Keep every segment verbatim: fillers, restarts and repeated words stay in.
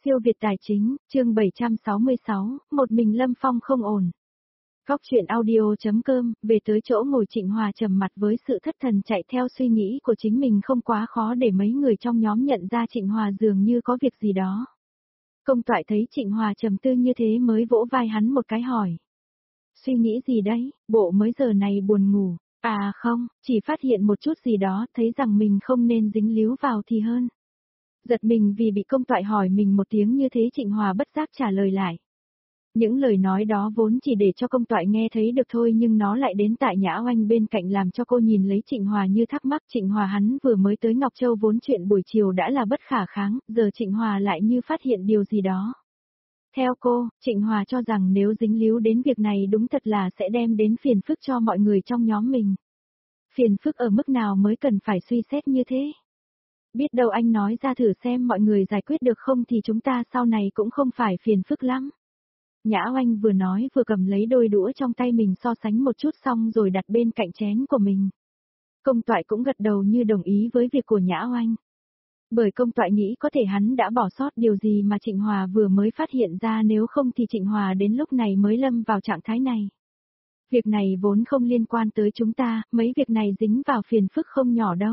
Siêu Việt Tài Chính, chương bảy trăm sáu mươi sáu, một mình Lâm Phong không ổn. Góc truyện audio.com, về tới chỗ ngồi Trịnh Hòa trầm mặt với sự thất thần chạy theo suy nghĩ của chính mình không quá khó để mấy người trong nhóm nhận ra Trịnh Hòa dường như có việc gì đó. Công Toại thấy Trịnh Hòa trầm tư như thế mới vỗ vai hắn một cái hỏi. Suy nghĩ gì đấy, bộ mới giờ này buồn ngủ, à không, chỉ phát hiện một chút gì đó, thấy rằng mình không nên dính líu vào thì hơn. Giật mình vì bị Công Toại hỏi mình một tiếng như thế, Trịnh Hòa bất giác trả lời lại. Những lời nói đó vốn chỉ để cho Công Toại nghe thấy được thôi, nhưng nó lại đến tại Nhã Oanh bên cạnh làm cho cô nhìn lấy Trịnh Hòa như thắc mắc. Trịnh Hòa hắn vừa mới tới Ngọc Châu, vốn chuyện buổi chiều đã là bất khả kháng, giờ Trịnh Hòa lại như phát hiện điều gì đó. Theo cô, Trịnh Hòa cho rằng nếu dính líu đến việc này đúng thật là sẽ đem đến phiền phức cho mọi người trong nhóm mình. Phiền phức ở mức nào mới cần phải suy xét như thế? Biết đâu anh nói ra thử xem mọi người giải quyết được không thì chúng ta sau này cũng không phải phiền phức lắm. Nhã Oanh vừa nói vừa cầm lấy đôi đũa trong tay mình so sánh một chút xong rồi đặt bên cạnh chén của mình. Công Toại cũng gật đầu như đồng ý với việc của Nhã Oanh. Bởi Công Toại nghĩ có thể hắn đã bỏ sót điều gì mà Trịnh Hòa vừa mới phát hiện ra, nếu không thì Trịnh Hòa đến lúc này mới lâm vào trạng thái này. Việc này vốn không liên quan tới chúng ta, mấy việc này dính vào phiền phức không nhỏ đâu.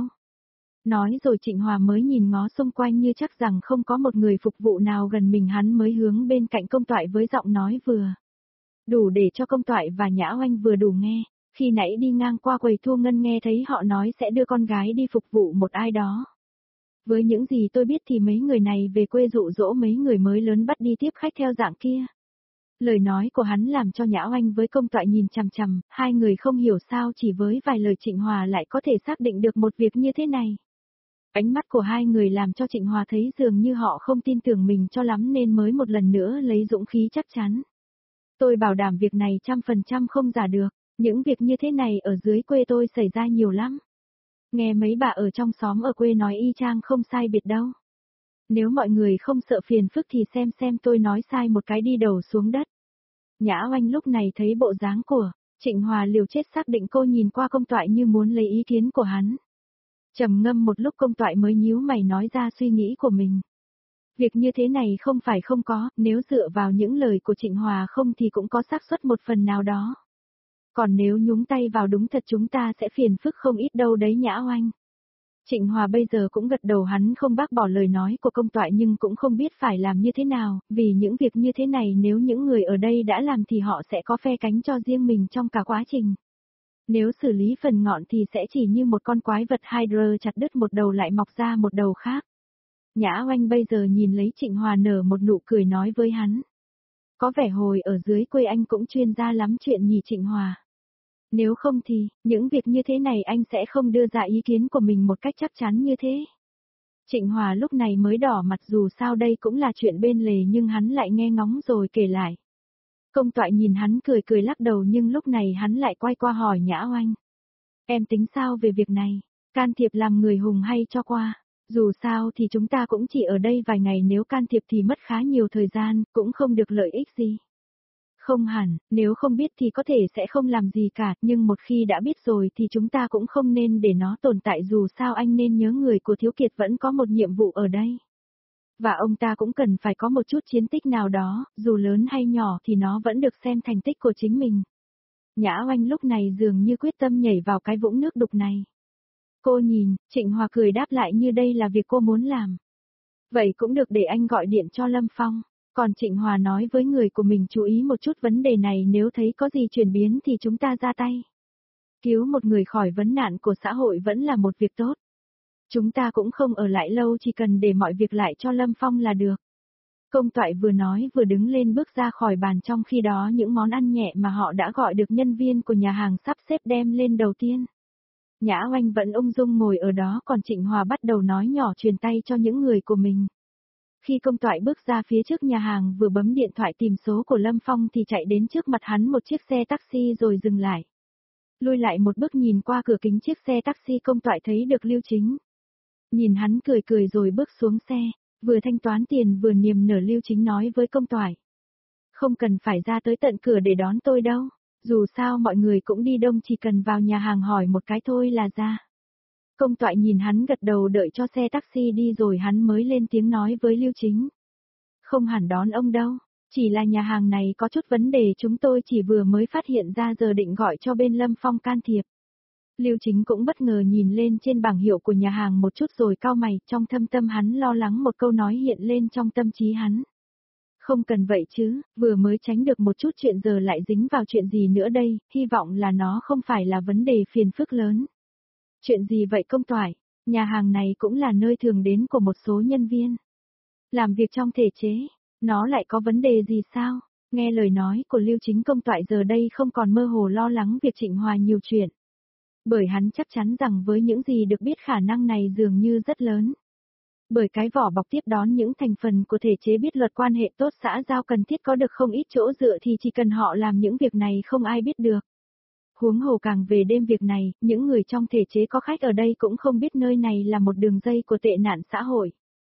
Nói rồi Trịnh Hòa mới nhìn ngó xung quanh như chắc rằng không có một người phục vụ nào gần mình, hắn mới hướng bên cạnh Công Toại với giọng nói vừa đủ để cho Công Toại và Nhã Oanh vừa đủ nghe. Khi nãy đi ngang qua quầy thu ngân nghe thấy họ nói sẽ đưa con gái đi phục vụ một ai đó. Với những gì tôi biết thì mấy người này về quê dụ dỗ mấy người mới lớn bắt đi tiếp khách theo dạng kia. Lời nói của hắn làm cho Nhã Oanh với Công Toại nhìn chằm chằm, hai người không hiểu sao chỉ với vài lời Trịnh Hòa lại có thể xác định được một việc như thế này. Ánh mắt của hai người làm cho Trịnh Hòa thấy dường như họ không tin tưởng mình cho lắm nên mới một lần nữa lấy dũng khí chắc chắn. Tôi bảo đảm việc này trăm phần trăm không giả được, những việc như thế này ở dưới quê tôi xảy ra nhiều lắm. Nghe mấy bà ở trong xóm ở quê nói y chang không sai biệt đâu. Nếu mọi người không sợ phiền phức thì xem xem tôi nói sai một cái đi đầu xuống đất. Nhã Oanh lúc này thấy bộ dáng của Trịnh Hòa liều chết, xác định cô nhìn qua Công Toại như muốn lấy ý kiến của hắn. Trầm ngâm một lúc Công Toại mới nhíu mày nói ra suy nghĩ của mình. Việc như thế này không phải không có, nếu dựa vào những lời của Trịnh Hòa không thì cũng có xác suất một phần nào đó. Còn nếu nhúng tay vào đúng thật chúng ta sẽ phiền phức không ít đâu đấy Nhã Oanh. Trịnh Hòa bây giờ cũng gật đầu, hắn không bác bỏ lời nói của Công Toại nhưng cũng không biết phải làm như thế nào, vì những việc như thế này nếu những người ở đây đã làm thì họ sẽ có phe cánh cho riêng mình trong cả quá trình. Nếu xử lý phần ngọn thì sẽ chỉ như một con quái vật Hydra chặt đứt một đầu lại mọc ra một đầu khác. Nhã Oanh bây giờ nhìn lấy Trịnh Hòa nở một nụ cười nói với hắn. Có vẻ hồi ở dưới quê anh cũng chuyên gia lắm chuyện nhỉ Trịnh Hòa. Nếu không thì, những việc như thế này anh sẽ không đưa ra ý kiến của mình một cách chắc chắn như thế. Trịnh Hòa lúc này mới đỏ mặt, dù sao đây cũng là chuyện bên lề nhưng hắn lại nghe ngóng rồi kể lại. Công Toại nhìn hắn cười cười lắc đầu nhưng lúc này hắn lại quay qua hỏi Nhã Oanh. Em tính sao về việc này? Can thiệp làm người hùng hay cho qua? Dù sao thì chúng ta cũng chỉ ở đây vài ngày, nếu can thiệp thì mất khá nhiều thời gian, cũng không được lợi ích gì. Không hẳn, nếu không biết thì có thể sẽ không làm gì cả, nhưng một khi đã biết rồi thì chúng ta cũng không nên để nó tồn tại, dù sao anh nên nhớ người của Thiếu Kiệt vẫn có một nhiệm vụ ở đây. Và ông ta cũng cần phải có một chút chiến tích nào đó, dù lớn hay nhỏ thì nó vẫn được xem thành tích của chính mình. Nhã Oanh lúc này dường như quyết tâm nhảy vào cái vũng nước đục này. Cô nhìn, Trịnh Hòa cười đáp lại như đây là việc cô muốn làm. Vậy cũng được, để anh gọi điện cho Lâm Phong. Còn Trịnh Hòa nói với người của mình chú ý một chút vấn đề này, nếu thấy có gì chuyển biến thì chúng ta ra tay. Cứu một người khỏi vấn nạn của xã hội vẫn là một việc tốt. Chúng ta cũng không ở lại lâu, chỉ cần để mọi việc lại cho Lâm Phong là được. Công Toại vừa nói vừa đứng lên bước ra khỏi bàn, trong khi đó những món ăn nhẹ mà họ đã gọi được nhân viên của nhà hàng sắp xếp đem lên đầu tiên. Nhã Oanh vẫn ung dung ngồi ở đó, còn Trịnh Hòa bắt đầu nói nhỏ truyền tay cho những người của mình. Khi Công Toại bước ra phía trước nhà hàng vừa bấm điện thoại tìm số của Lâm Phong thì chạy đến trước mặt hắn một chiếc xe taxi rồi dừng lại. Lui lại một bước nhìn qua cửa kính chiếc xe taxi, Công Toại thấy được Lưu Chính. Nhìn hắn cười cười rồi bước xuống xe, vừa thanh toán tiền vừa niềm nở, Lưu Chính nói với Công Toại. Không cần phải ra tới tận cửa để đón tôi đâu, dù sao mọi người cũng đi đông, chỉ cần vào nhà hàng hỏi một cái thôi là ra. Công Toại nhìn hắn gật đầu đợi cho xe taxi đi rồi hắn mới lên tiếng nói với Lưu Chính. Không hẳn đón ông đâu, chỉ là nhà hàng này có chút vấn đề chúng tôi chỉ vừa mới phát hiện ra giờ định gọi cho bên Lâm Phong can thiệp. Lưu Chính cũng bất ngờ nhìn lên trên bảng hiệu của nhà hàng một chút rồi cau mày, trong thâm tâm hắn lo lắng một câu nói hiện lên trong tâm trí hắn. Không cần vậy chứ, vừa mới tránh được một chút chuyện giờ lại dính vào chuyện gì nữa đây, hy vọng là nó không phải là vấn đề phiền phức lớn. Chuyện gì vậy công toại? Nhà hàng này cũng là nơi thường đến của một số nhân viên. Làm việc trong thể chế, nó lại có vấn đề gì sao? Nghe lời nói của Lưu Chính công toại giờ đây không còn mơ hồ lo lắng việc Trịnh Hòa nhiều chuyện. Bởi hắn chắc chắn rằng với những gì được biết khả năng này dường như rất lớn. Bởi cái vỏ bọc tiếp đón những thành phần của thể chế biết luật quan hệ tốt xã giao cần thiết có được không ít chỗ dựa thì chỉ cần họ làm những việc này không ai biết được. Huống hồ càng về đêm việc này, những người trong thể chế có khách ở đây cũng không biết nơi này là một đường dây của tệ nạn xã hội.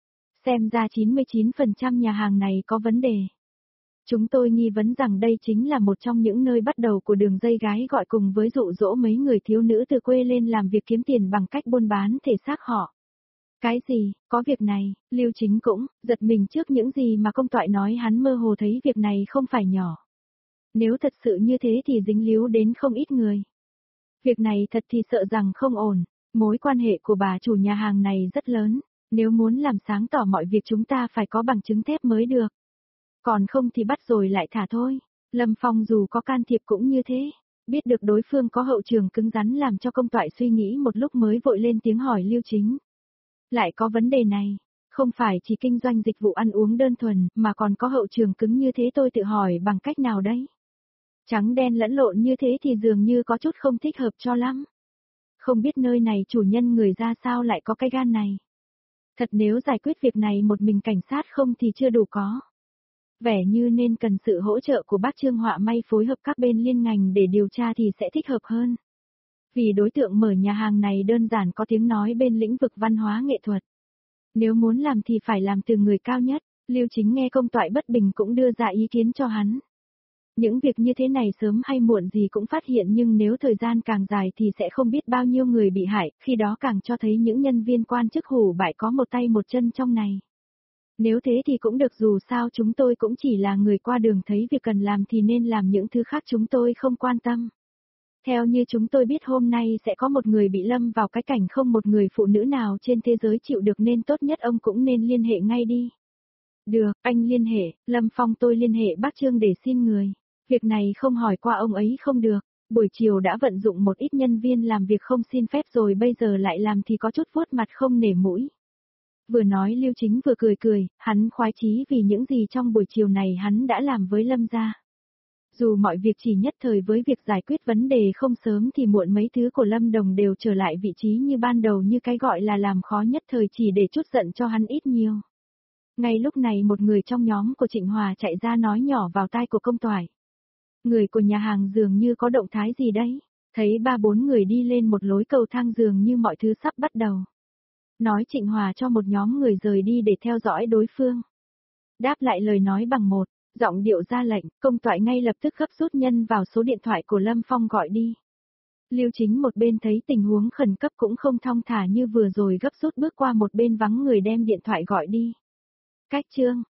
Xem ra chín mươi chín phần trăm nhà hàng này có vấn đề. Chúng tôi nghi vấn rằng đây chính là một trong những nơi bắt đầu của đường dây gái gọi cùng với dụ dỗ mấy người thiếu nữ từ quê lên làm việc kiếm tiền bằng cách buôn bán thể xác họ. Cái gì, có việc này, Lưu Chính cũng, giật mình trước những gì mà công toại nói hắn mơ hồ thấy việc này không phải nhỏ. Nếu thật sự như thế thì dính líu đến không ít người. Việc này thật thì sợ rằng không ổn, mối quan hệ của bà chủ nhà hàng này rất lớn, nếu muốn làm sáng tỏ mọi việc chúng ta phải có bằng chứng thép mới được. Còn không thì bắt rồi lại thả thôi. Lâm Phong dù có can thiệp cũng như thế, biết được đối phương có hậu trường cứng rắn làm cho công toại suy nghĩ một lúc mới vội lên tiếng hỏi Lưu Chính. Lại có vấn đề này, không phải chỉ kinh doanh dịch vụ ăn uống đơn thuần mà còn có hậu trường cứng như thế tôi tự hỏi bằng cách nào đấy. Trắng đen lẫn lộn như thế thì dường như có chút không thích hợp cho lắm. Không biết nơi này chủ nhân người ra sao lại có cái gan này. Thật nếu giải quyết việc này một mình cảnh sát không thì chưa đủ có. Vẻ như nên cần sự hỗ trợ của bác Trương Họa May phối hợp các bên liên ngành để điều tra thì sẽ thích hợp hơn. Vì đối tượng mở nhà hàng này đơn giản có tiếng nói bên lĩnh vực văn hóa nghệ thuật. Nếu muốn làm thì phải làm từ người cao nhất, Lưu Chính nghe công toại bất bình cũng đưa ra ý kiến cho hắn. Những việc như thế này sớm hay muộn gì cũng phát hiện nhưng nếu thời gian càng dài thì sẽ không biết bao nhiêu người bị hại, khi đó càng cho thấy những nhân viên quan chức hủ bại có một tay một chân trong này. Nếu thế thì cũng được dù sao chúng tôi cũng chỉ là người qua đường thấy việc cần làm thì nên làm những thứ khác chúng tôi không quan tâm. Theo như chúng tôi biết hôm nay sẽ có một người bị lâm vào cái cảnh không một người phụ nữ nào trên thế giới chịu được nên tốt nhất ông cũng nên liên hệ ngay đi. Được, anh liên hệ, Lâm Phong tôi liên hệ bác Trương để xin người. Việc này không hỏi qua ông ấy không được, buổi chiều đã vận dụng một ít nhân viên làm việc không xin phép rồi bây giờ lại làm thì có chút vuốt mặt không nể mũi. Vừa nói Lưu Chính vừa cười cười, hắn khoái chí vì những gì trong buổi chiều này hắn đã làm với Lâm gia. Dù mọi việc chỉ nhất thời với việc giải quyết vấn đề không sớm thì muộn mấy thứ của Lâm Đồng đều trở lại vị trí như ban đầu như cái gọi là làm khó nhất thời chỉ để trút giận cho hắn ít nhiều. Ngay lúc này một người trong nhóm của Trịnh Hòa chạy ra nói nhỏ vào tai của công toại. Người của nhà hàng dường như có động thái gì đấy, thấy ba bốn người đi lên một lối cầu thang dường như mọi thứ sắp bắt đầu. Nói Trịnh Hòa cho một nhóm người rời đi để theo dõi đối phương. Đáp lại lời nói bằng một, giọng điệu ra lệnh, công toại ngay lập tức gấp rút nhân vào số điện thoại của Lâm Phong gọi đi. Lưu Chính một bên thấy tình huống khẩn cấp cũng không thong thả như vừa rồi gấp rút bước qua một bên vắng người đem điện thoại gọi đi. Cách Trương,